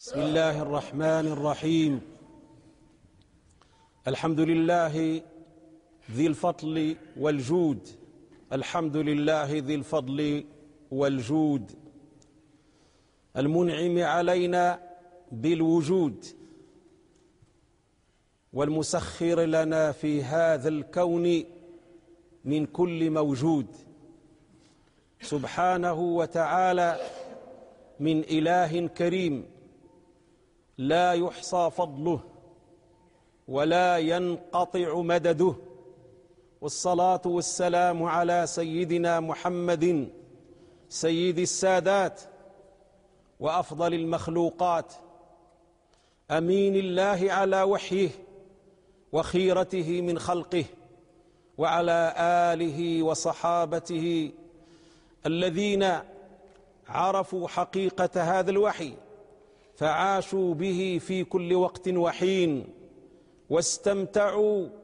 بسم الله الرحمن الرحيم. الحمد لله ذي الفضل والجود، الحمد لله ذي الفضل والجود المنعم علينا بالوجود والمسخر لنا في هذا الكون من كل موجود، سبحانه وتعالى من إله كريم لا يحصى فضله ولا ينقطع مدده، والصلاة والسلام على سيدنا محمد سيد السادات وأفضل المخلوقات، أمين الله على وحيه وخيرته من خلقه، وعلى آله وصحابته الذين عرفوا حقيقة هذا الوحي فعاشوا به في كل وقت وحين، واستمتعوا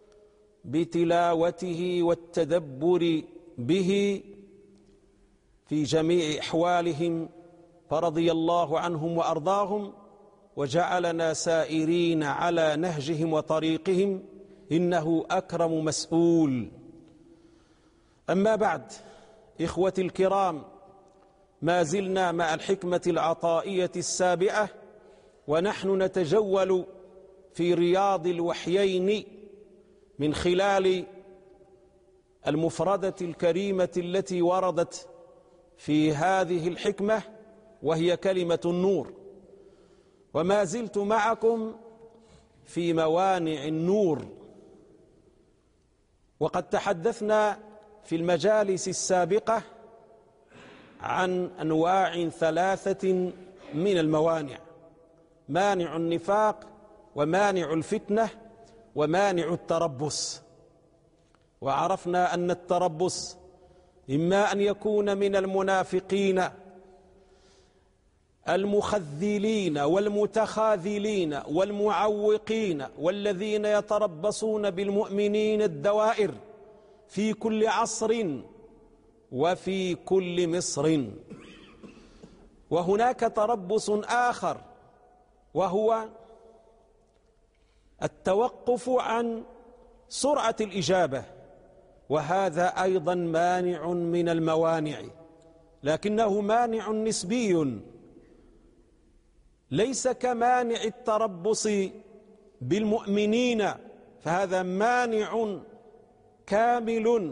بتلاوته والتدبر به في جميع أحوالهم، فرضي الله عنهم وأرضاهم وجعلنا سائرين على نهجهم وطريقهم، إنه أكرم مسؤول. أما بعد، إخوتي الكرام، ما زلنا مع الحكمة العطائية السابعة، ونحن نتجول في رياض الوحيين من خلال المفردة الكريمة التي وردت في هذه الحكمة، وهي كلمة النور. وما زلت معكم في موانع النور، وقد تحدثنا في المجالس السابقة عن أنواع ثلاثة من الموانع: مانع النفاق، ومانع الفتنة، ومانع التربص. وعرفنا أن التربص إما أن يكون من المنافقين المخذلين والمتخاذلين والمعوقين، والذين يتربصون بالمؤمنين الدوائر في كل عصر وفي كل مصر. وهناك تربص آخر، وهو التوقف عن سرعة الإجابة، وهذا أيضا مانع من الموانع، لكنه مانع نسبي، ليس كمانع التربص بالمؤمنين، فهذا مانع كامل.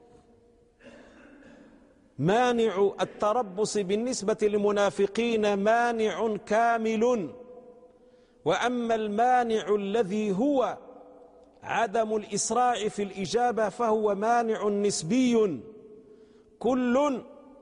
مانع التربص بالنسبة للمنافقين مانع كامل، وأما المانع الذي هو عدم الإسراع في الإجابة فهو مانع نسبي، كل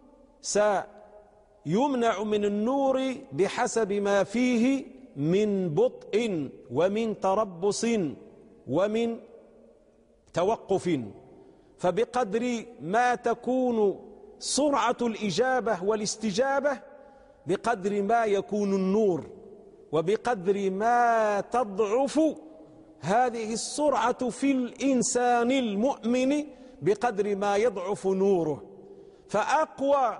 سيمنع من النور بحسب ما فيه من بطء ومن تربص ومن توقف، فبقدر ما تكون سرعة الإجابة والاستجابة بقدر ما يكون النور، وبقدر ما تضعف هذه السرعة في الإنسان المؤمن بقدر ما يضعف نوره. فأقوى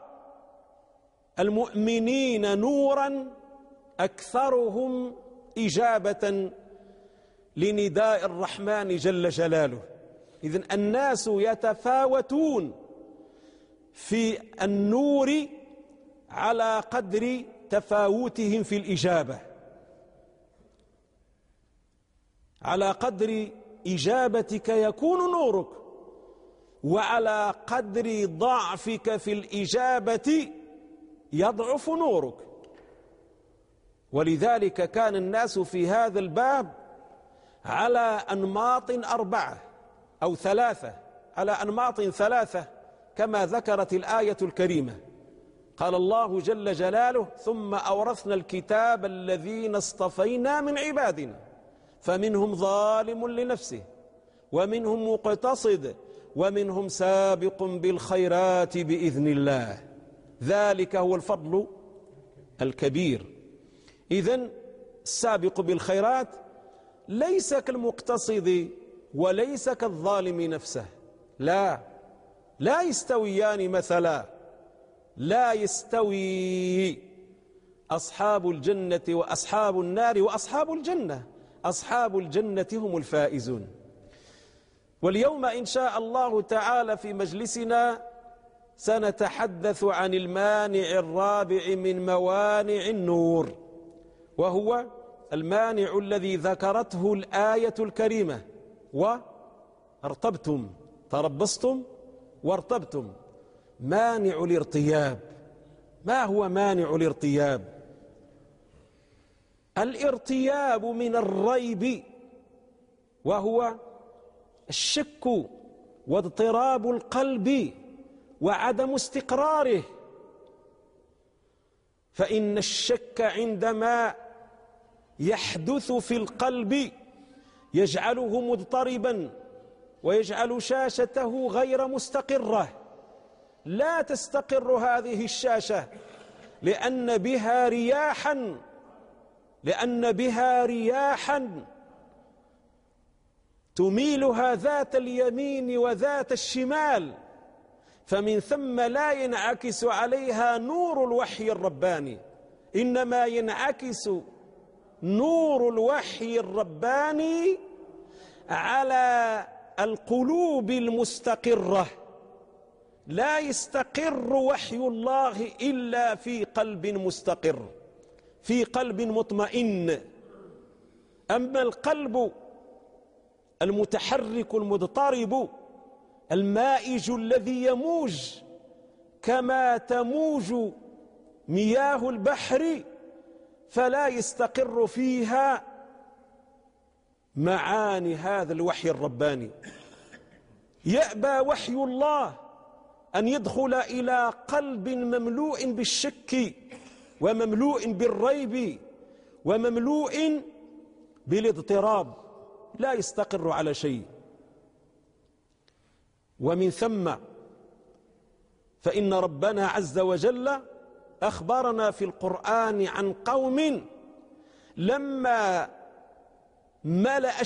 المؤمنين نورا أكثرهم إجابة لنداء الرحمن جل جلاله. إذن الناس يتفاوتون في النور على قدر تفاوتهم في الإجابة، على قدر إجابتك يكون نورك، وعلى قدر ضعفك في الإجابة يضعف نورك. ولذلك كان الناس في هذا الباب على أنماط أربعة أو ثلاثة، على أنماط ثلاثة كما ذكرت الآية الكريمة. قال الله جل جلاله: ثم أورثنا الكتاب الذين اصطفينا من عبادنا فمنهم ظالم لنفسه ومنهم مقتصد ومنهم سابق بالخيرات بإذن الله، ذلك هو الفضل الكبير. إذن السابق بالخيرات ليس كالمقتصد وليس كالظالم نفسه، لا يستويان مثلا، لا يستوي أصحاب الجنة وأصحاب النار وأصحاب الجنة، أصحاب الجنة هم الفائزون. واليوم إن شاء الله تعالى في مجلسنا سنتحدث عن المانع الرابع من موانع النور، وهو المانع الذي ذكرته الآية الكريمة: وارتبتم، تربصتم وارتبتم. مانع الارتياب. ما هو مانع الارتياب؟ الارتياب من الريب، وهو الشك واضطراب القلب وعدم استقراره. فإن الشك عندما يحدث في القلب يجعله مضطربا ويجعل شاشته غير مستقرة. لا تستقر هذه الشاشة لأن بها رياحا تميلها ذات اليمين وذات الشمال، فمن ثم لا ينعكس عليها نور الوحي الرباني، إنما ينعكس نور الوحي الرباني على القلوب المستقرة. لا يستقر وحي الله إلا في قلب مستقر، في قلب مطمئن. أما القلب المتحرك المضطرب المائج الذي يموج كما تموج مياه البحر، فلا يستقر فيها معاني هذا الوحي الرباني. يأبى وحي الله أن يدخل إلى قلب مملوء بالشك ومملوء بالريب ومملوء بالاضطراب، لا يستقر على شيء. ومن ثم فإن ربنا عز وجل أخبرنا في القرآن عن قوم لما ملأ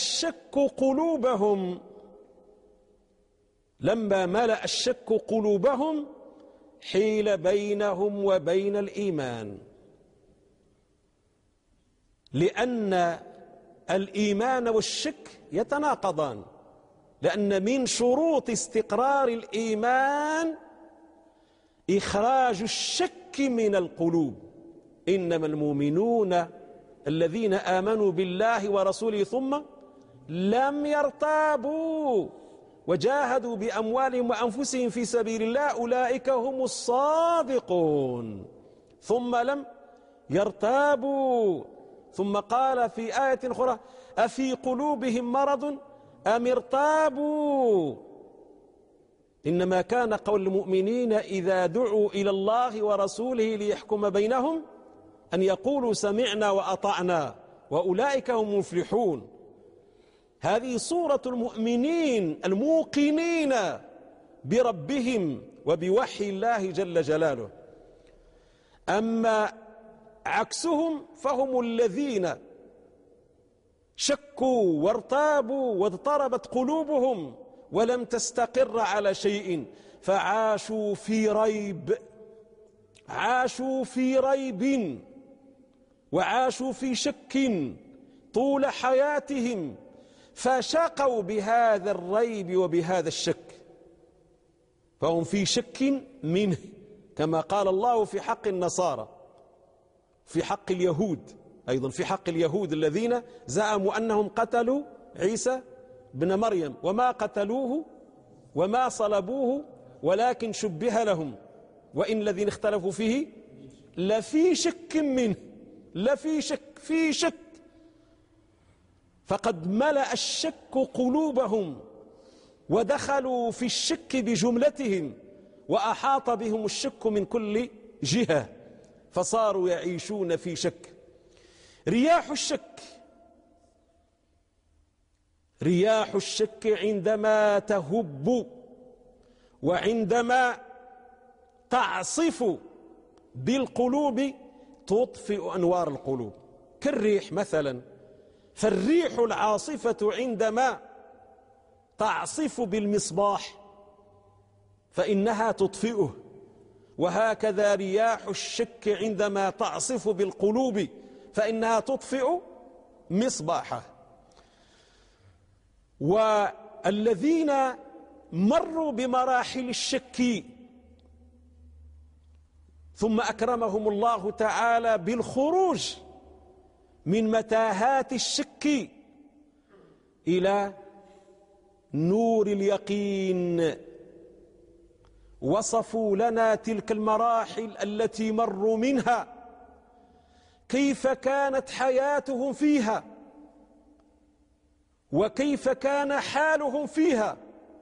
الشك قلوبهم حيل بينهم وبين الإيمان، لأن الإيمان والشك يتناقضان، لأن من شروط استقرار الإيمان إخراج الشك من القلوب. إنما المؤمنون الذين آمنوا بالله ورسوله ثم لم يرتابوا وجاهدوا بأموالهم وأنفسهم في سبيل الله أولئك هم الصادقون. ثم لم يرتابوا. ثم قال في آية أخرى: أفي قلوبهم مرض أم ارتابوا. إنما كان قول المؤمنين إذا دعوا إلى الله ورسوله ليحكم بينهم أن يقولوا سمعنا وأطعنا وأولئك هم المفلحون. هذه صورة المؤمنين الموقنين بربهم وبوحي الله جل جلاله. أما عكسهم فهم الذين شكوا وارتابوا واضطربت قلوبهم ولم تستقر على شيء، فعاشوا في ريب، عاشوا في ريب وعاشوا في شك طول حياتهم، فشقوا بهذا الريب وبهذا الشك، فهم في شك منه، كما قال الله في حق النصارى، في حق اليهود أيضا، في حق اليهود الذين زعموا أنهم قتلوا عيسى بن مريم وما قتلوه وما صلبوه ولكن شبه لهم وإن الذين اختلفوا فيه لفي شك منه، لفي شك، في شك. فقد ملأ الشك قلوبهم ودخلوا في الشك بجملتهم وأحاط بهم الشك من كل جهة، فصاروا يعيشون في شك. رياح الشك عندما تهب وعندما تعصف بالقلوب تطفئ أنوار القلوب كالريح مثلا. فالريح العاصفة عندما تعصف بالمصباح فإنها تطفئه، وهكذا رياح الشك عندما تعصف بالقلوب فإنها تطفئ مصباحه. والذين مروا بمراحل الشك ثم أكرمهم الله تعالى بالخروج من متاهات الشك إلى نور اليقين، وصفوا لنا تلك المراحل التي مروا منها، كيف كانت حياتهم فيها وكيف كان حالهم فيها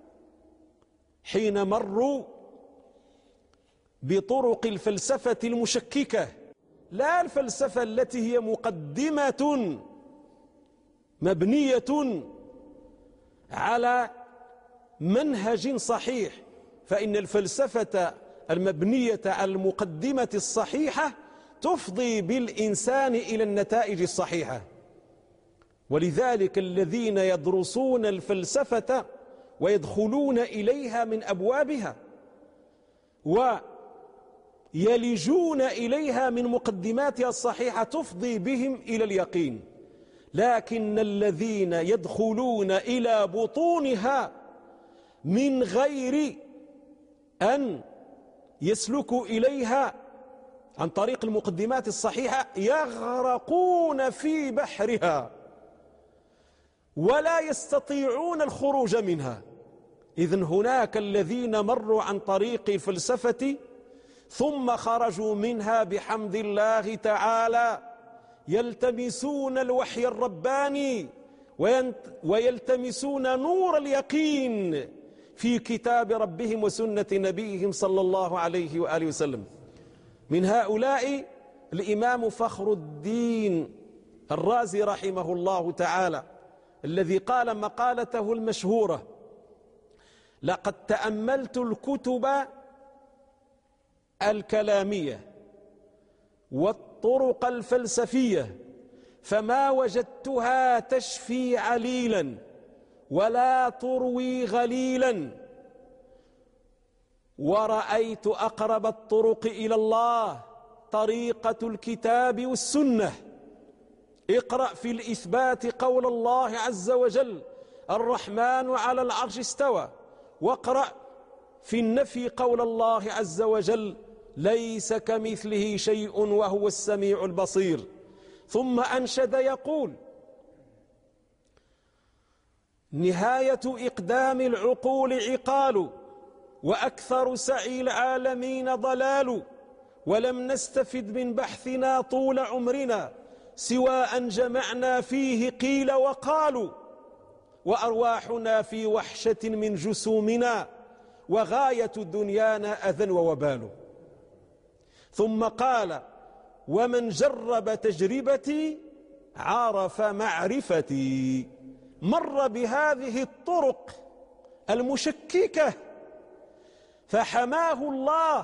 حين مروا بطرق الفلسفة المشككة، لا الفلسفة التي هي مقدمة مبنية على منهج صحيح، فإن الفلسفة المبنية على المقدمة الصحيحة تفضي بالإنسان إلى النتائج الصحيحة. ولذلك الذين يدرسون الفلسفة ويدخلون إليها من أبوابها ويلجون إليها من مقدماتها الصحيحة تفضي بهم إلى اليقين، لكن الذين يدخلون إلى بطونها من غير أن يسلكوا إليها عن طريق المقدمات الصحيحة يغرقون في بحرها ولا يستطيعون الخروج منها. إذن هناك الذين مروا عن طريق الفلسفة ثم خرجوا منها بحمد الله تعالى يلتمسون الوحي الرباني ويلتمسون نور اليقين في كتاب ربهم وسنة نبيهم صلى الله عليه وآله وسلم. من هؤلاء الإمام فخر الدين الرازي رحمه الله تعالى، الذي قال مقالته المشهورة: لقد تأملت الكتب الكلامية والطرق الفلسفية فما وجدتها تشفي عليلا ولا تروي غليلا، ورأيت أقرب الطرق إلى الله طريقة الكتاب والسنة. اقرأ في الإثبات قول الله عز وجل: الرحمن على العرش استوى، واقرأ في النفي قول الله عز وجل: ليس كمثله شيء وهو السميع البصير. ثم أنشد يقول: نهاية إقدام العقول عقال، وأكثر سعي العالمين ضلال، ولم نستفد من بحثنا طول عمرنا سوى أن جمعنا فيه قيل وقالوا، وأرواحنا في وحشة من جسومنا، وغاية دنيانا أذى ووبال. ثم قال: ومن جرب تجربتي عرف معرفتي. مر بهذه الطرق المشككة فحماه الله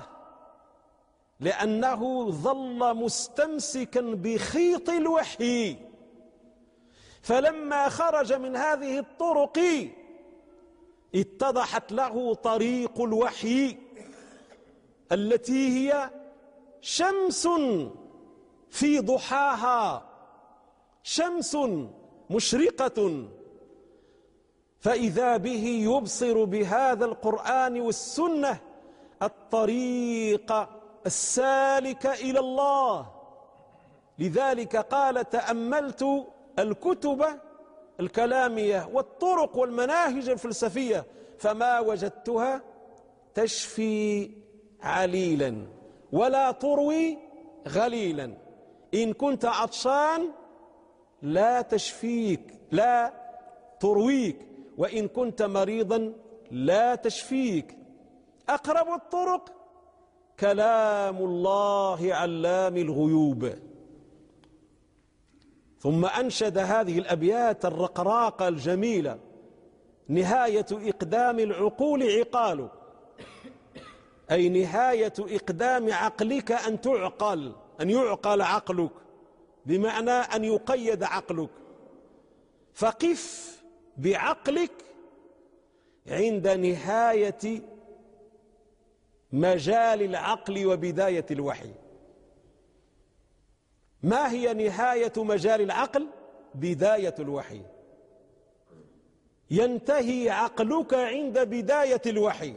لأنه ظل مستمسكا بخيط الوحي، فلما خرج من هذه الطرق اتضحت له طريق الوحي التي هي شمس في ضحاها، شمس مشرقة، فإذا به يبصر بهذا القرآن والسنة الطريق السالك إلى الله. لذلك قال: تأملت الكتب الكلامية والطرق والمناهج الفلسفية فما وجدتها تشفي عليلا ولا تروي غليلا. إن كنت عطشان لا تشفيك، لا ترويك، وإن كنت مريضا لا تشفيك. أقرب الطرق كلام الله علام الغيوب. ثم أنشد هذه الأبيات الرقراقة الجميلة: نهاية إقدام العقول عقال، أي نهاية إقدام عقلك أن تعقل، أن يعقل عقلك، بمعنى أن يقيد عقلك. فقف بعقلك عند نهاية مجال العقل وبداية الوحي. ما هي نهاية مجال العقل؟ بداية الوحي. ينتهي عقلك عند بداية الوحي.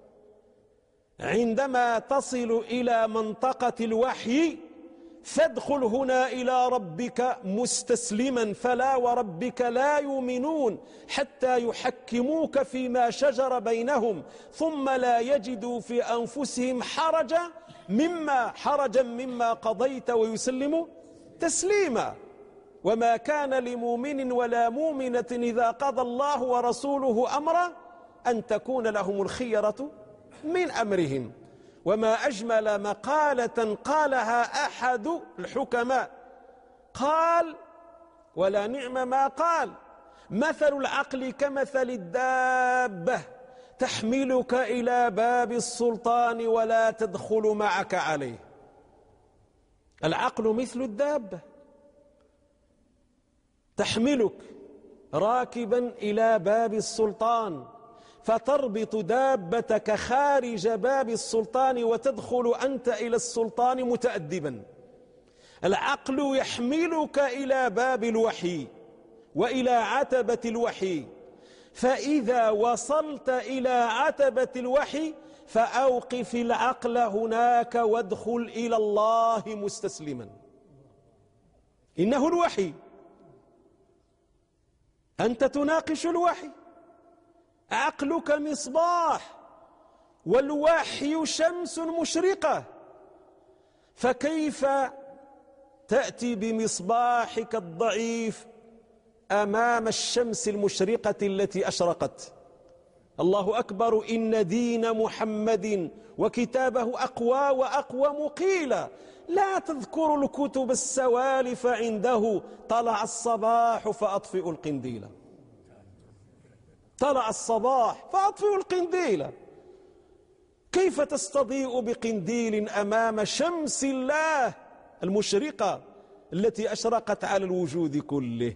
عندما تصل إلى منطقة الوحي فادخل هنا إلى ربك مستسلما، فلا وربك لا يؤمنون حتى يحكموك فيما شجر بينهم ثم لا يجدوا في أنفسهم حرجا مما قضيت ويسلموا تسليما. وما كان لمؤمن ولا مؤمنة إذا قضى الله ورسوله أمرا أن تكون لهم الخيرة من أمرهم. وما أجمل مقالة قالها أحد الحكماء، قال ولا نعم ما قال: مثل العقل كمثل الدابة تحملك إلى باب السلطان ولا تدخل معك عليه. العقل مثل الدابة تحملك راكبا إلى باب السلطان، فتربط دابتك خارج باب السلطان وتدخل أنت إلى السلطان متأدبا. العقل يحملك إلى باب الوحي وإلى عتبة الوحي، فإذا وصلت إلى عتبة الوحي فأوقف العقل هناك وادخل إلى الله مستسلما. إنه الوحي، أنت تناقش الوحي. عقلك مصباح والوحي شمس مشرقة، فكيف تأتي بمصباحك الضعيف أمام الشمس المشرقة التي أشرقت؟ الله أكبر، إن دين محمد وكتابه أقوى وأقوى مقيلا. لا تذكر الكتب السوالف عنده، طلع الصباح فأطفئ القنديل، طلع الصباح فأطفئ القنديل. كيف تستضيء بقنديل أمام شمس الله المشرقة التي أشرقت على الوجود كله؟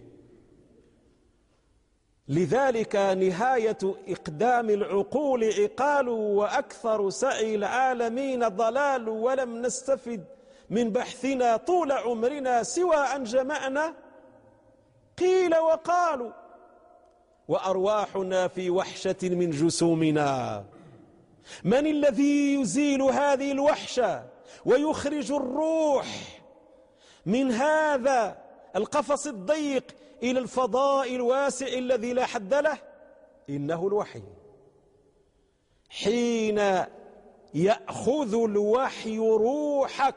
لذلك نهاية إقدام العقول عقال، وأكثر سعي العالمين ضلال، ولم نستفد من بحثنا طول عمرنا سوى أن جمعنا قيل وقالوا، وأرواحنا في وحشة من جسومنا. من الذي يزيل هذه الوحشة ويخرج الروح من هذا القفص الضيق إلى الفضاء الواسع الذي لا حد له؟ إنه الوحي. حين يأخذ الوحي روحك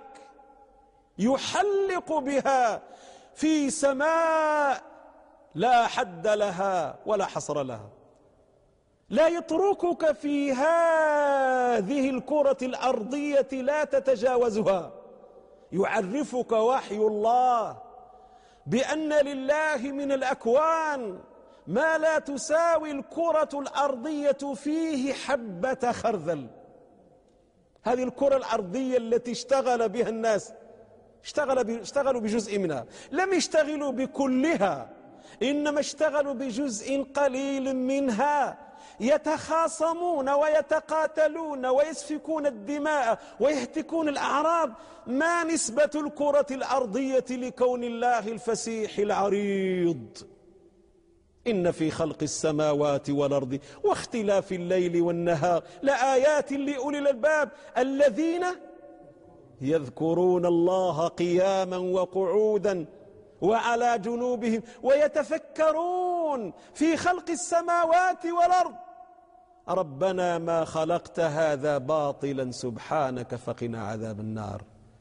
يحلق بها في سماء لا حد لها ولا حصر لها، لا يتركك في هذه الكرة الأرضية لا تتجاوزها. يعرفك وحي الله بأن لله من الأكوان ما لا تساوي الكرة الأرضية فيه حبة خردل. هذه الكرة الأرضية التي اشتغل بها الناس، اشتغلوا بجزء منها، لم يشتغلوا بكلها، إنما اشتغلوا بجزء قليل منها، يتخاصمون ويتقاتلون ويسفكون الدماء ويهتكون الأعراض. ما نسبة الكرة الأرضية لكون الله الفسيح العريض؟ إن في خلق السماوات والأرض واختلاف الليل والنهار لآيات لأولي الألباب الذين يذكرون الله قياما وقعودا وعلى جنوبهم ويتفكرون في خلق السماوات والأرض ربنا ما خلقت هذا باطلا سبحانك فقنا عذاب النار.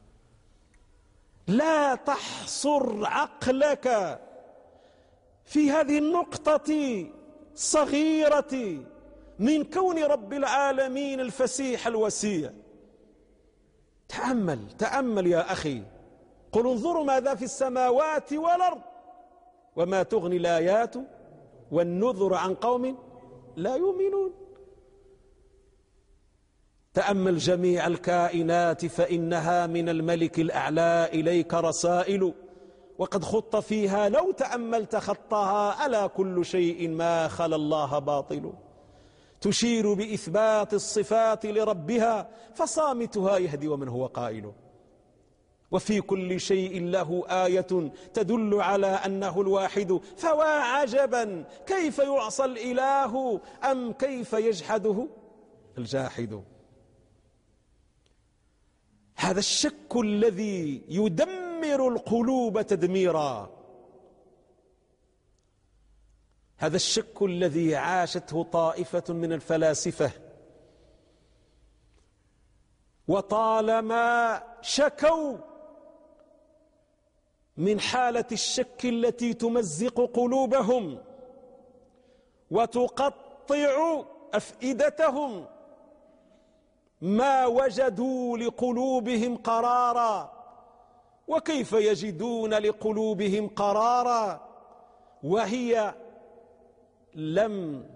لا تحصر عقلك في هذه النقطة الصغيرة من كون رب العالمين الفسيح الوسيع. تأمل يا أخي، قل انظروا ماذا في السماوات والأرض وما تغني الآيات والنذر عن قوم لا يؤمنون. تأمل جميع الكائنات فإنها من الملك الأعلى إليك رسائل، وقد خط فيها لو تأملت خطها ألا كل شيء ما خلا الله باطل. تشير بإثبات الصفات لربها، فصامتها يهدي ومن هو قائل. وفي كل شيء له آية تدل على أنه الواحد، فوا عجبا كيف يعصى الإله أم كيف يجحده الجاحد. هذا الشك الذي يدمر القلوب تدميرا، هذا الشك الذي عاشته طائفة من الفلاسفة، وطالما شكوا من حالة الشك التي تمزق قلوبهم وتقطع أفئدتهم، ما وجدوا لقلوبهم قرارا. وكيف يجدون لقلوبهم قرارا وهي لم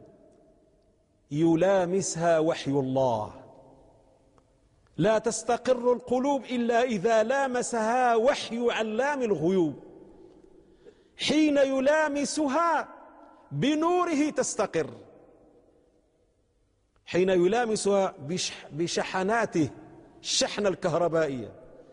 يلامسها وحي الله؟ لا تستقر القلوب إلا إذا لامسها وحي علام الغيوب. حين يلامسها بنوره تستقر، حين يلامسها بشحناته، الشحنة الكهربائية،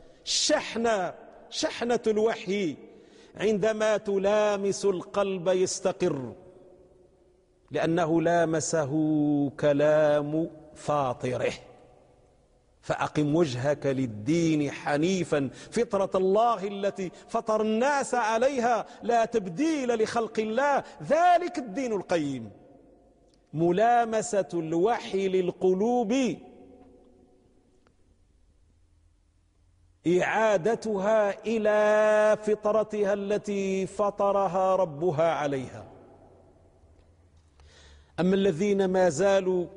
شحنة الوحي، عندما تلامس القلب يستقر، لأنه لامسه كلام فاطره. فأقم وجهك للدين حنيفا فطرة الله التي فطر الناس عليها لا تبديل لخلق الله ذلك الدين القيم. ملامسة الوحي للقلوب إعادتها إلى فطرتها التي فطرها ربها عليها. أما الذين ما زالوا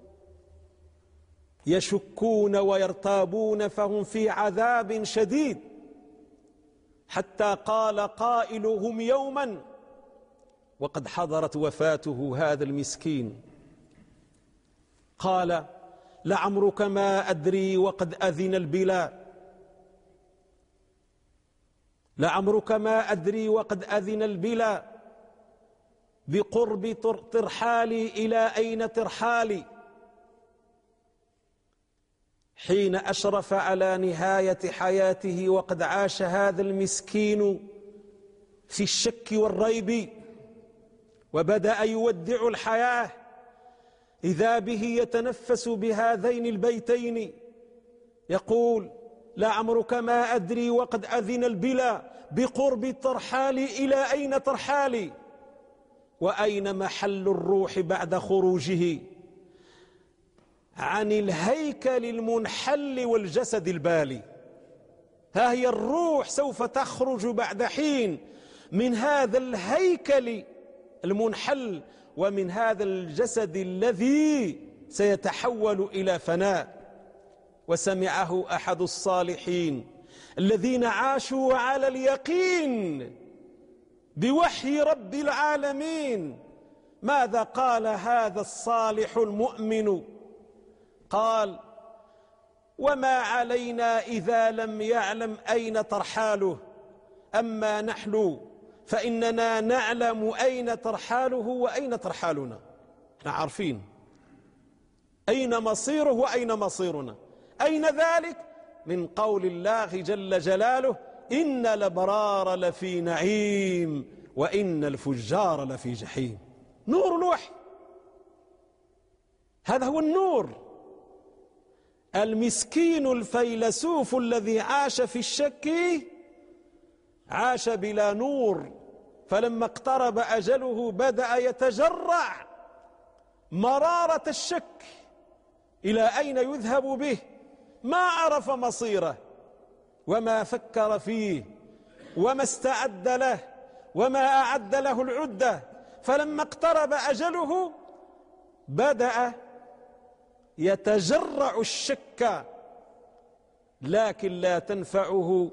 يشكون ويرتابون فهم في عذاب شديد، حتى قال قائلهم يوما وقد حضرت وفاته هذا المسكين، قال: لعمرك ما أدري وقد أذن البلا، لعمرك ما أدري وقد أذن البلا، بقرب ترحالي إلى أين ترحالي. حين أشرف على نهاية حياته وقد عاش هذا المسكين في الشك والريب وبدأ يودع الحياة، إذا به يتنفس بهذين البيتين يقول: لعمرك ما أدري وقد أذن البلا، بقرب ترحالي إلى أين ترحالي، وأين محل الروح بعد خروجه عن الهيكل المنحل والجسد البالي. ها هي الروح سوف تخرج بعد حين من هذا الهيكل المنحل ومن هذا الجسد الذي سيتحول إلى فناء. وسمعه أحد الصالحين الذين عاشوا على اليقين بوحي رب العالمين. ماذا قال هذا الصالح المؤمن؟ قال: وما علينا إذا لم يعلم أين ترحاله، أما نحن فإننا نعلم أين ترحاله وأين ترحالنا. نحن عارفين أين مصيره وأين مصيرنا. أين ذلك؟ من قول الله جل جلاله: إن الأبرار لفي نعيم وإن الفجار لفي جحيم. نور الوحي، هذا هو النور. المسكين الفيلسوف الذي عاش في الشك عاش بلا نور، فلما اقترب أجله بدأ يتجرع مرارة الشك إلى أين يذهب به، ما عرف مصيره وما فكر فيه وما استعد له وما أعد له العدة. فلما اقترب أجله بدأ يتجرع الشك، لكن لا تنفعه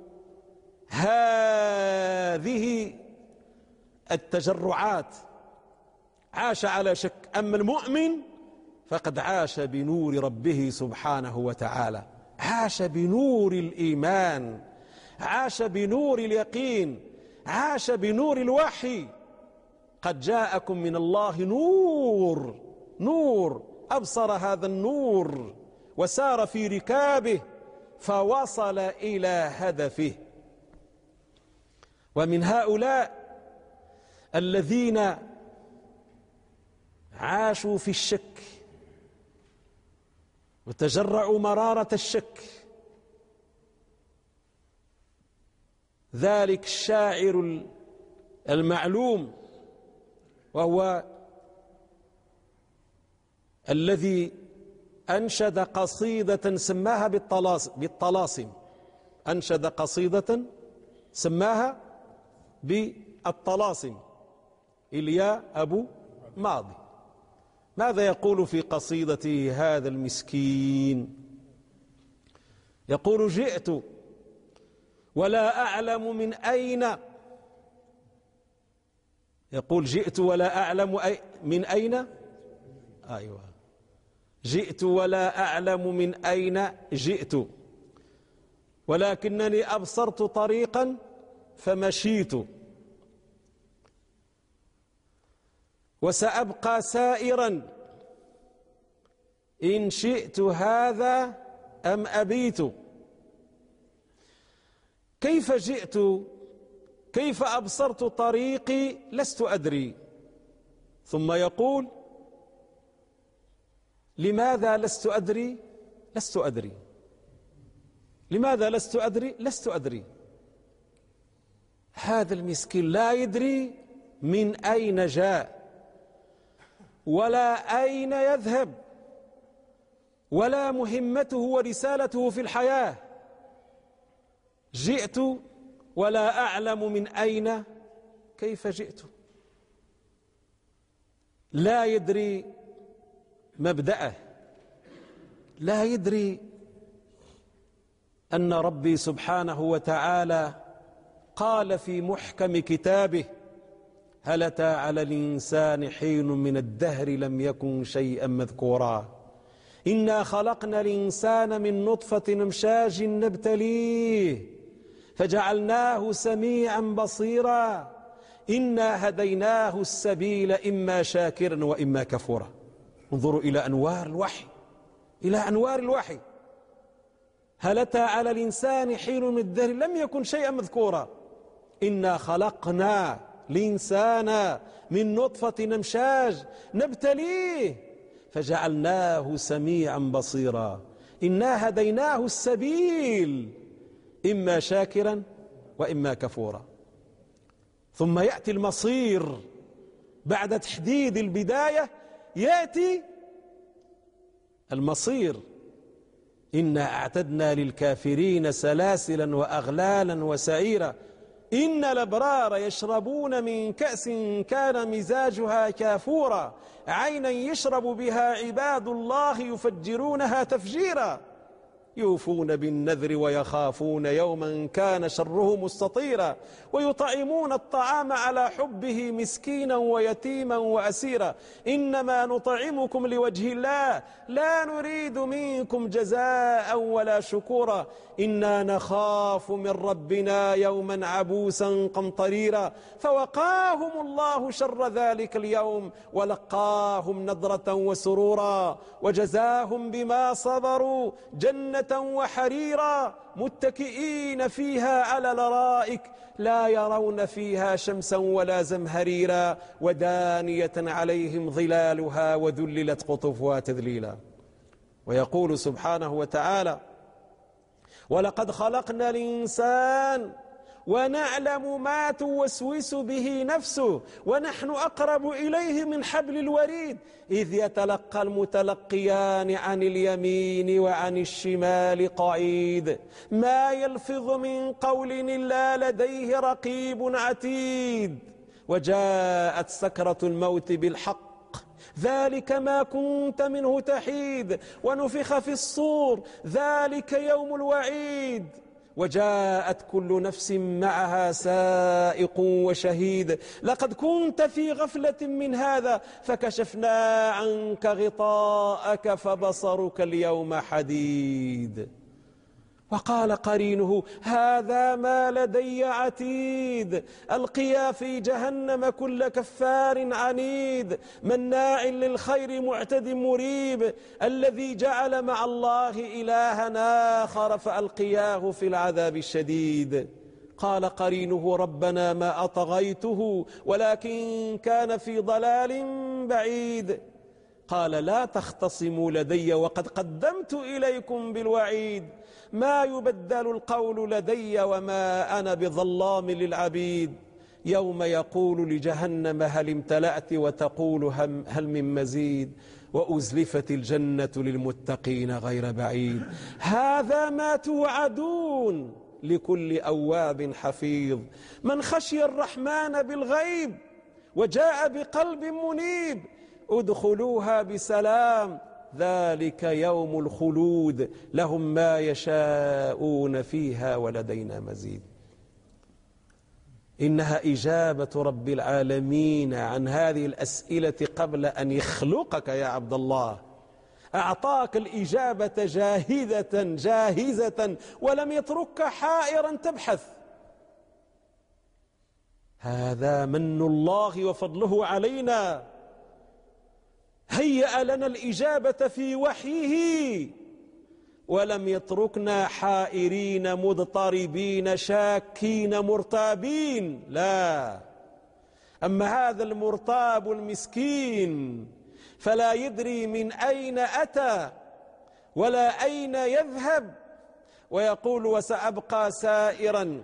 هذه التجرعات، عاش على شك. أما المؤمن فقد عاش بنور ربه سبحانه وتعالى، عاش بنور الإيمان، عاش بنور اليقين، عاش بنور الوحي. قد جاءكم من الله نور أبصر هذا النور وسار في ركابه فوصل إلى هدفه. ومن هؤلاء الذين عاشوا في الشك وتجرعوا مرارة الشك ذلك الشاعر المعلوم، وهو الذي أنشد قصيدة سماها بالطلاسم، أنشد قصيدة سماها بالطلاسم، إليا أبو ماضي. ماذا يقول في قصيدته هذا المسكين؟ يقول: جئت ولا أعلم من أين، يقول جئت ولا أعلم من أين، أيوة، جئت ولا أعلم من أين جئت، ولكنني أبصرت طريقا فمشيت، وسأبقى سائرا إن شئت هذا أم أبيت. كيف جئت؟ كيف أبصرت طريقي؟ لست أدري. ثم يقول: لماذا لست أدري؟ لست أدري. لماذا لست أدري؟ لست أدري. هذا المسكين لا يدري من أين جاء ولا أين يذهب ولا مهمته ورسالته في الحياة. جئت ولا أعلم من أين، كيف جئت؟ لا يدري مبدأه، لا يدري أن ربي سبحانه وتعالى قال في محكم كتابه: هل أتى على الإنسان حين من الدهر لم يكن شيئا مذكورا إنا خلقنا الإنسان من نطفة أمشاج نبتليه فجعلناه سميعا بصيرا إنا هديناه السبيل إما شاكرا وإما كفورا. انظروا إلى أنوار الوحي، إلى أنوار الوحي. هل أتى على الإنسان حين من الدهر لم يكن شيئا مذكورا إنا خلقنا الإنسان من نطفة أمشاج نبتليه فجعلناه سميعا بصيرا إنا هديناه السبيل إما شاكرا وإما كفورا. ثم يأتي المصير بعد تحديد البداية، يأتي المصير: إنا أعتدنا للكافرين سلاسلا وأغلالا وسعيرا إن الأبرار يشربون من كأس كان مزاجها كافورا عينا يشرب بها عباد الله يفجرونها تفجيرا يوفون بالنذر ويخافون يوما كان شره مستطيرا ويطعمون الطعام على حبه مسكينا ويتيما وأسيرا إنما نطعمكم لوجه الله لا نريد منكم جزاء ولا شكورا إنا نخاف من ربنا يوما عبوسا قمطريرا فوقاهم الله شر ذلك اليوم ولقاهم نضرة وسرورا وجزاهم بما صبروا جنة وحريرا متكئين فيها على الارائك لا يرون فيها شمسا ولا زمهريرا ودانية عليهم ظلالها وذللت قطوفها تذليلا. ويقول سبحانه وتعالى: ولقد خلقنا الإنسان ونعلم ما توسوس به نفسه ونحن أقرب إليه من حبل الوريد إذ يتلقى المتلقيان عن اليمين وعن الشمال قعيد ما يلفظ من قول إلا لديه رقيب عتيد وجاءت سكرة الموت بالحق ذلك ما كنت منه تحيد ونفخ في الصور ذلك يوم الوعيد وجاءت كل نفس معها سائق وشهيد لقد كنت في غفلة من هذا فكشفنا عنك غطاءك فبصرك اليوم حديد. وقال قرينه هذا ما لدي عتيد ألقيا في جهنم كل كفار عنيد مناع للخير معتد مريب الذي جعل مع الله إلها آخر فألقياه في العذاب الشديد. قال قرينه ربنا ما أطغيته ولكن كان في ضلال بعيد. قال لا تختصموا لدي وقد قدمت إليكم بالوعيد ما يبدل القول لدي وما أنا بظلام للعبيد يوم يقول لجهنم هل امتلأت وتقول هل من مزيد وأزلفت الجنة للمتقين غير بعيد هذا ما توعدون لكل أواب حفيظ من خشي الرحمن بالغيب وجاء بقلب منيب ادخلوها بسلام ذلك يوم الخلود لهم ما يشاءون فيها ولدينا مزيد. إنها إجابة رب العالمين عن هذه الأسئلة قبل أن يخلقك يا عبد الله. أعطاك الإجابة جاهزة ولم يتركك حائرا تبحث. هذا من الله وفضله علينا، هيأ لنا الإجابة في وحيه ولم يتركنا حائرين مضطربين شاكين مرتابين. لا، أما هذا المرتاب المسكين فلا يدري من أين أتى ولا أين يذهب ويقول وسأبقى سائرا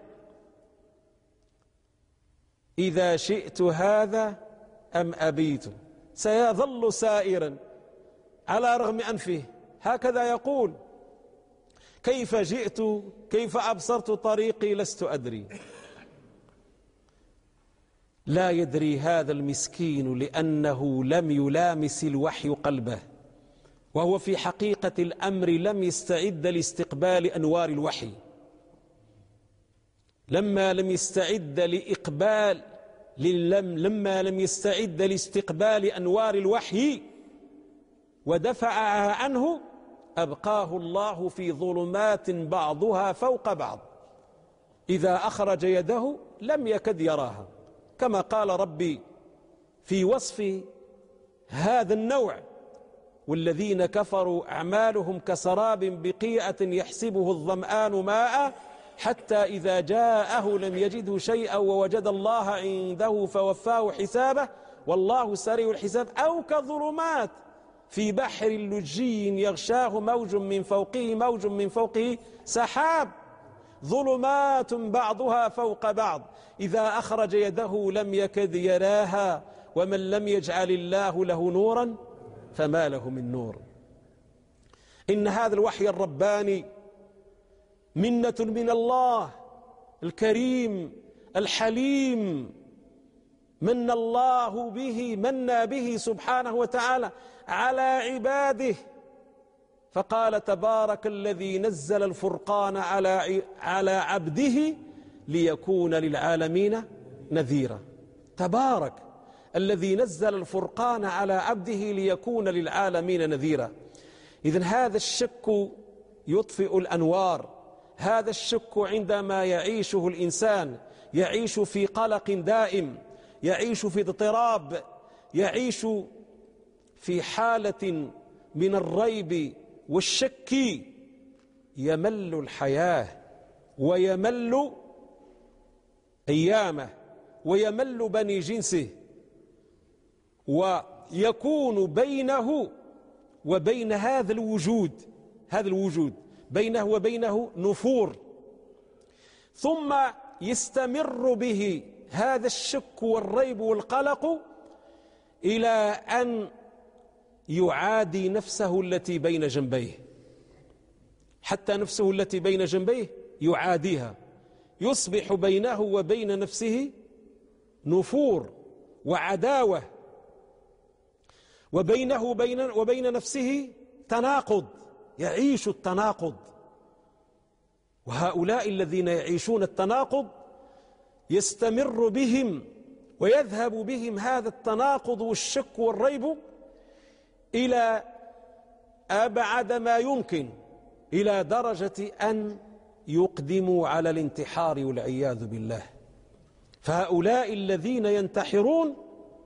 إذا شئت هذا أم أبيت، سيظل سائرا على رغم أنفه. هكذا يقول كيف جئت كيف أبصرت طريقي لست أدري. لا يدري هذا المسكين لأنه لم يلامس الوحي قلبه، وهو في حقيقة الأمر لم يستعد لاستقبال أنوار الوحي. لما لم يستعد لاستقبال أنوار الوحي ودفعها عنه أبقاه الله في ظلمات بعضها فوق بعض، إذا أخرج يده لم يكد يراها، كما قال ربي في وصف هذا النوع: والذين كفروا أعمالهم كسراب بقيعة يحسبه الظمآن ماء حتى إذا جاءه لم يجده شيئا ووجد الله عنده فوفاه حسابه والله سريع الحساب، أو كظلمات في بحر لجي يغشاه موج من فوقه سحاب، ظلمات بعضها فوق بعض إذا أخرج يده لم يكد يراها، ومن لم يجعل الله له نورا فما له من نور. إن هذا الوحي الرباني منة من الله الكريم الحليم، من الله به به سبحانه وتعالى على عباده، فقال تبارك الذي نزل الفرقان على عبده ليكون للعالمين نذيرا. تبارك الذي نزل الفرقان على عبده ليكون للعالمين نذيرا. إذن هذا الشك يطفئ الأنوار، هذا الشك عندما يعيشه الإنسان يعيش في قلق دائم، يعيش في اضطراب، يعيش في حالة من الريب والشك، يمل الحياة ويمل أيامه ويمل بني جنسه، ويكون بينه وبين هذا الوجود بينه وبينه نفور، ثم يستمر به هذا الشك والريب والقلق إلى أن يعادي نفسه التي بين جنبيه، حتى نفسه التي بين جنبيه يعاديها، يصبح بينه وبين نفسه نفور وعداوة، وبينه وبين نفسه تناقض، يعيش التناقض. وهؤلاء الذين يعيشون التناقض يستمر بهم ويذهب بهم هذا التناقض والشك والريب إلى أبعد ما يمكن، إلى درجة أن يقدموا على الانتحار والعياذ بالله. فهؤلاء الذين ينتحرون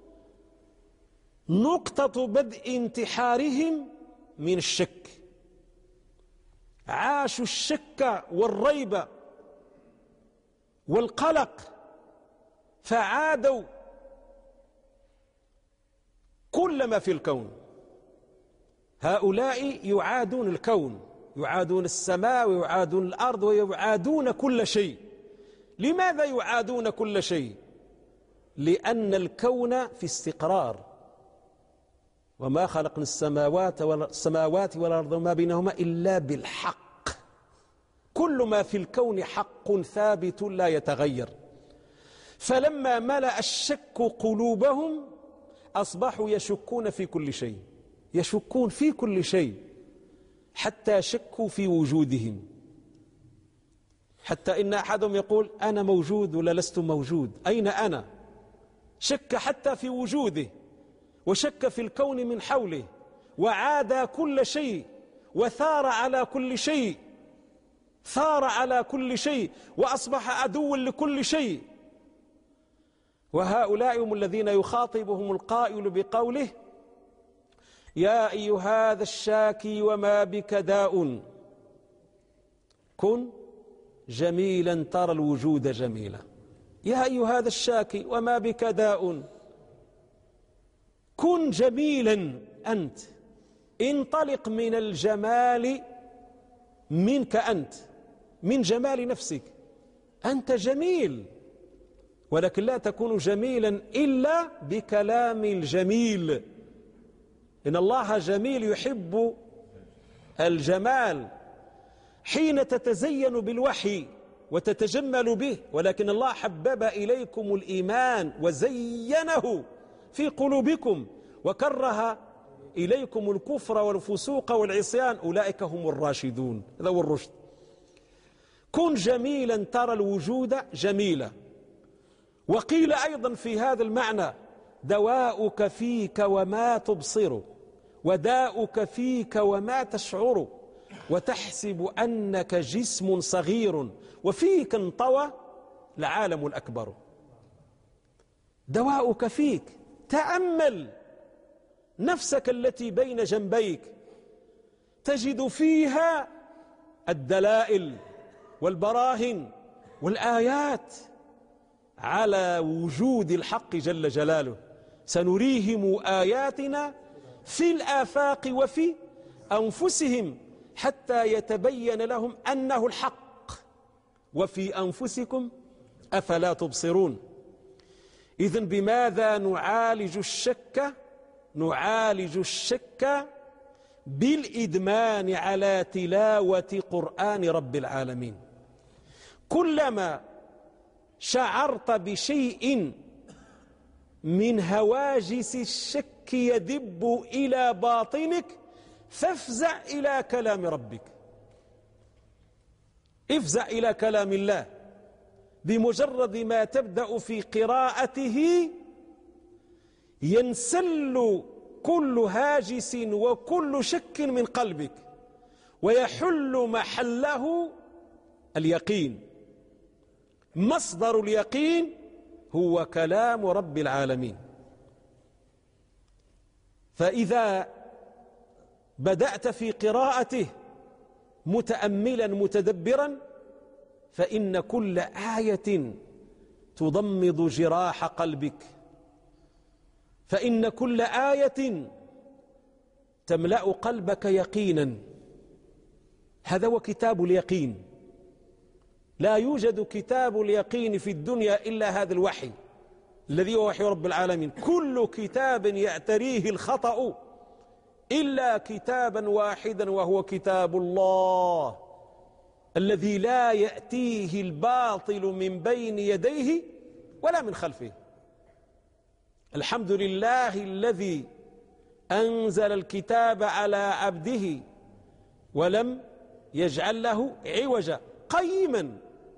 نقطة بدء انتحارهم من الشك، عاشوا الشك والريب والقلق فعادوا كل ما في الكون. هؤلاء يعادون الكون، يعادون السماء ويعادون الأرض ويعادون كل شيء. لماذا يعادون كل شيء؟ لأن الكون في استقرار، وما خلقنا السماوات والأرض وما بينهما إلا بالحق. كل ما في الكون حق ثابت لا يتغير. فلما ملأ الشك قلوبهم أصبحوا يشكون في كل شيء، يشكون في كل شيء، حتى شكوا في وجودهم، حتى إن أحدهم يقول أنا موجود ولا لست موجود، أين أنا؟ شك حتى في وجوده، وشك في الكون من حوله، وعاد كل شيء، وثار على كل شيء، ثار على كل شيء، وأصبح عدوا لكل شيء. وهؤلاء هم الذين يخاطبهم القائل بقوله يا أيها هذا الشاكي وما بك داء كن جميلا ترى الوجود جميلا. يا أيها هذا الشاكي وما بك داء كن جميلا أنت، انطلق من الجمال منك أنت، من جمال نفسك. أنت جميل، ولكن لا تكون جميلا إلا بكلام الجميل. إن الله جميل يحب الجمال. حين تتزين بالوحي وتتجمل به، ولكن الله حبب إليكم الإيمان وزينه في قلوبكم وكره إليكم الكفر والفسوق والعصيان، أولئك هم الراشدون. هذا هو الرشد. كن جميلا ترى الوجود جميلا. وقيل أيضا في هذا المعنى دواؤك فيك وما تبصر، وداؤك فيك وما تشعر، وتحسب أنك جسم صغير وفيك انطوى العالم الأكبر. دواؤك فيك، تأمل نفسك التي بين جنبيك تجد فيها الدلائل والبراهين والآيات على وجود الحق جل جلاله. سنريهم آياتنا في الآفاق وفي أنفسهم حتى يتبين لهم أنه الحق وفي أنفسكم أفلا تبصرون. إذن بماذا نعالج الشك؟ نعالج الشك بالإدمان على تلاوة قرآن رب العالمين. كلما شعرت بشيء من هواجس الشك يدب إلى باطنك فافزع إلى كلام ربك، افزع إلى كلام الله. بمجرد ما تبدأ في قراءته ينسل كل هاجس وكل شك من قلبك، ويحل محله اليقين. مصدر اليقين هو كلام رب العالمين. فإذا بدأت في قراءته متأملا متدبرا فإن كل آية تضمد جراح قلبك، فإن كل آية تملأ قلبك يقينا. هذا هو كتاب اليقين. لا يوجد كتاب اليقين في الدنيا إلا هذا الوحي الذي هو وحي رب العالمين. كل كتاب يعتريه الخطأ إلا كتابا واحدا وهو كتاب الله الذي لا يأتيه الباطل من بين يديه ولا من خلفه. الحمد لله الذي أنزل الكتاب على عبده ولم يجعل له عوجا قيما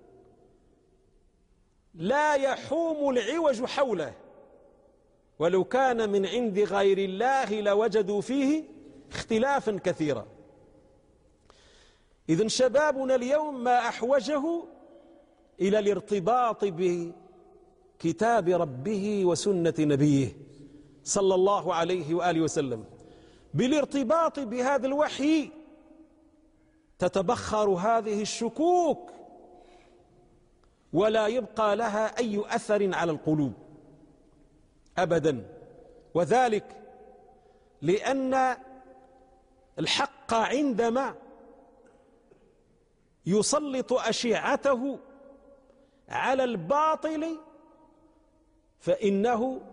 لا يحوم العوج حوله، ولو كان من عند غير الله لوجدوا فيه اختلافا كثيرا. إذن شبابنا اليوم ما أحوجه إلى الارتباط بكتاب ربه وسنة نبيه صلى الله عليه وآله وسلم. بالارتباط بهذا الوحي تتبخر هذه الشكوك ولا يبقى لها أي أثر على القلوب أبدا، وذلك لأن الحق عندما يسلط أشعته على الباطل فإنه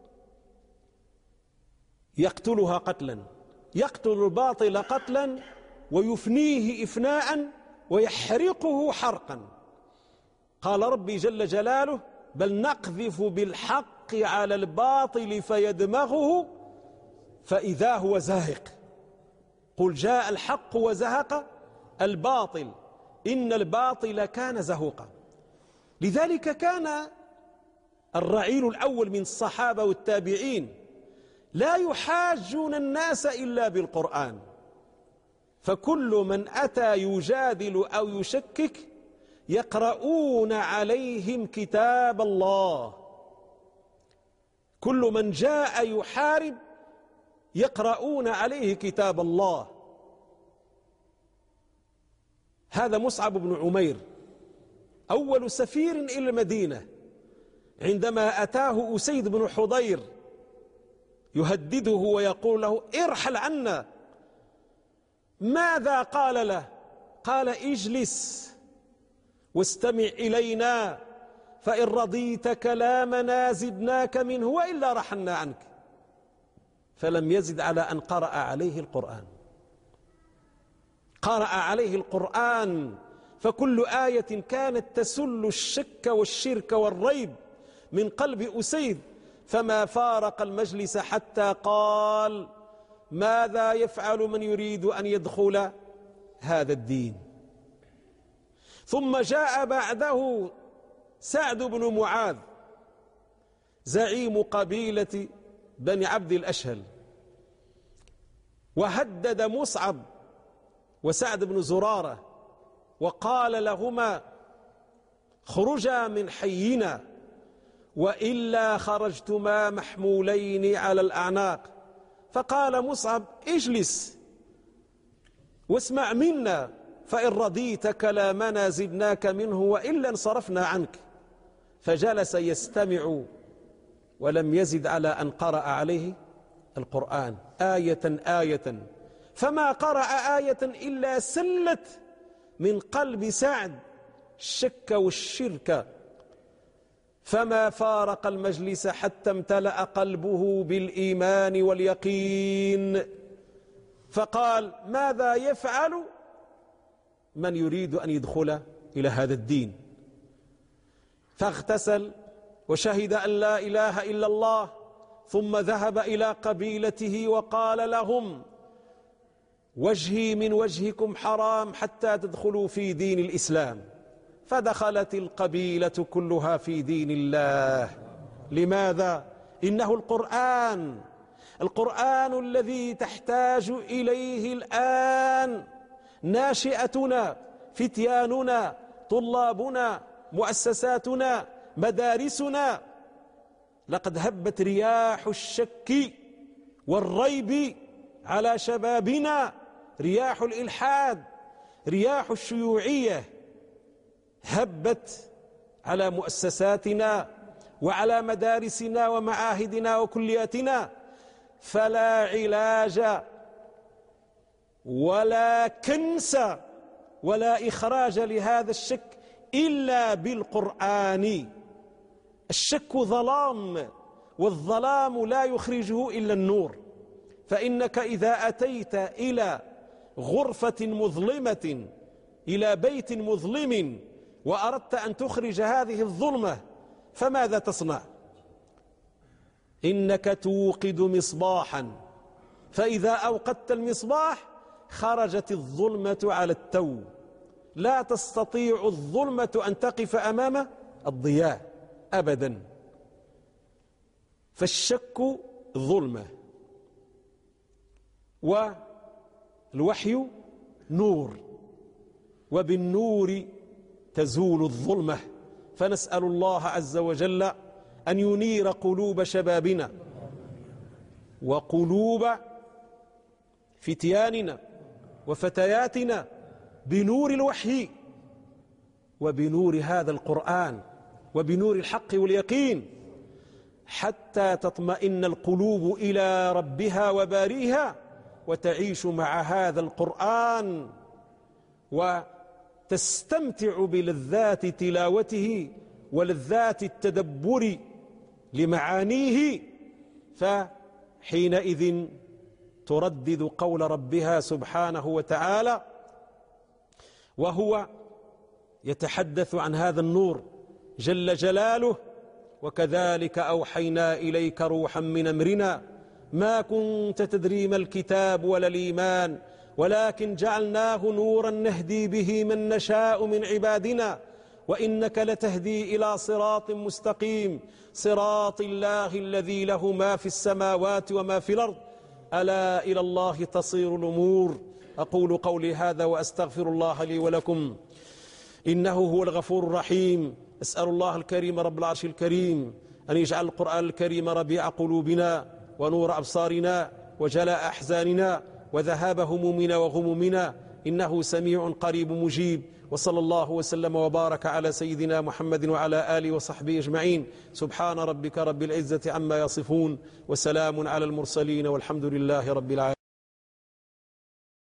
يقتلها قتلا، يقتل الباطل قتلا ويفنيه إفناء ويحرقه حرقا. قال ربي جل جلاله: بل نقذف بالحق على الباطل فيدمغه فإذا هو زاهق. قل جاء الحق وزهق الباطل إن الباطل كان زهوقا. لذلك كان الرعيل الأول من الصحابة والتابعين لا يحاجون الناس إلا بالقرآن، فكل من أتى يجادل أو يشكك يقرؤون عليهم كتاب الله، كل من جاء يحارب يقرؤون عليه كتاب الله. هذا مصعب بن عمير أول سفير إلى المدينة، عندما أتاه أسيد بن حضير يهدده ويقول له: ارحل عنا. ماذا قال له؟ قال: اجلس واستمع إلينا، فإن رضيت كلامنا زدناك منه وإلا رحلنا عنك. فلم يزد على أن قرأ عليه القرآن، قرأ عليه القرآن، فكل آية كانت تسل الشك والشرك والريب من قلب أسيد، فما فارق المجلس حتى قال: ماذا يفعل من يريد أن يدخل هذا الدين؟ ثم جاء بعده سعد بن معاذ زعيم قبيلة بني عبد الأشهل، وهدد مصعب وسعد بن زرارة وقال لهما: خرجا من حينا وإلا خرجتما محمولين على الأعناق. فقال مصعب: اجلس واسمع منا، فإن رضيت كلامنا زدناك منه وإلا انصرفنا عنك. فجلس يستمع ولم يزد على أن قرأ عليه القرآن آية آية، فما قرأ آية إلا سلت من قلب سعد الشك والشرك، فما فارق المجلس حتى امتلأ قلبه بالإيمان واليقين. فقال: ماذا يفعل من يريد أن يدخل إلى هذا الدين؟ فاغتسل وشهد أن لا إله إلا الله، ثم ذهب إلى قبيلته وقال لهم: وجهي من وجهكم حرام حتى تدخلوا في دين الإسلام. فدخلت القبيلة كلها في دين الله. لماذا؟ إنه القرآن، القرآن الذي تحتاج إليه الآن ناشئتنا، فتياننا، طلابنا، مؤسساتنا، مدارسنا. لقد هبت رياح الشك والريب على شبابنا، رياح الإلحاد، رياح الشيوعية هبت على مؤسساتنا وعلى مدارسنا ومعاهدنا وكلياتنا. فلا علاج ولا كنس ولا إخراج لهذا الشك إلا بالقرآن. الشك ظلام، والظلام لا يخرجه إلا النور. فإنك إذا أتيت إلى غرفة مظلمة، إلى بيت مظلم، وأردت أن تخرج هذه الظلمة، فماذا تصنع؟ إنك توقد مصباحا، فإذا أوقدت المصباح خرجت الظلمة على التو. لا تستطيع الظلمة أن تقف أمام الضياء أبدا. فالشك ظلمة والوحي نور. وبالنور تزول الظلمة. فنسأل الله عز وجل أن ينير قلوب شبابنا وقلوب فتياننا وفتياتنا بنور الوحي وبنور هذا القرآن وبنور الحق واليقين، حتى تطمئن القلوب إلى ربها وبارئها وتعيش مع هذا القرآن وتستمتع بلذات تلاوته ولذات التدبر لمعانيه، فحينئذ تردد قول ربها سبحانه وتعالى وهو يتحدث عن هذا النور جل جلاله: وكذلك أوحينا إليك روحا من أمرنا ما كنت تدري ما الكتاب ولا الإيمان ولكن جعلناه نورا نهدي به من نشاء من عبادنا وإنك لتهدي إلى صراط مستقيم صراط الله الذي له ما في السماوات وما في الأرض ألا إلى الله تصير الأمور. أقول قولي هذا وأستغفر الله لي ولكم إنه هو الغفور الرحيم. أسأل الله الكريم رب العرش الكريم أن يجعل القرآن الكريم ربيع قلوبنا ونور أبصارنا وجلاء أحزاننا وذهاب همومنا وغمومنا، إنه سميع قريب مجيب. وصلى الله وسلم وبارك على سيدنا محمد وعلى آله وصحبه أجمعين. سبحان ربك رب العزة عما يصفون وسلام على المرسلين والحمد لله رب العالمين.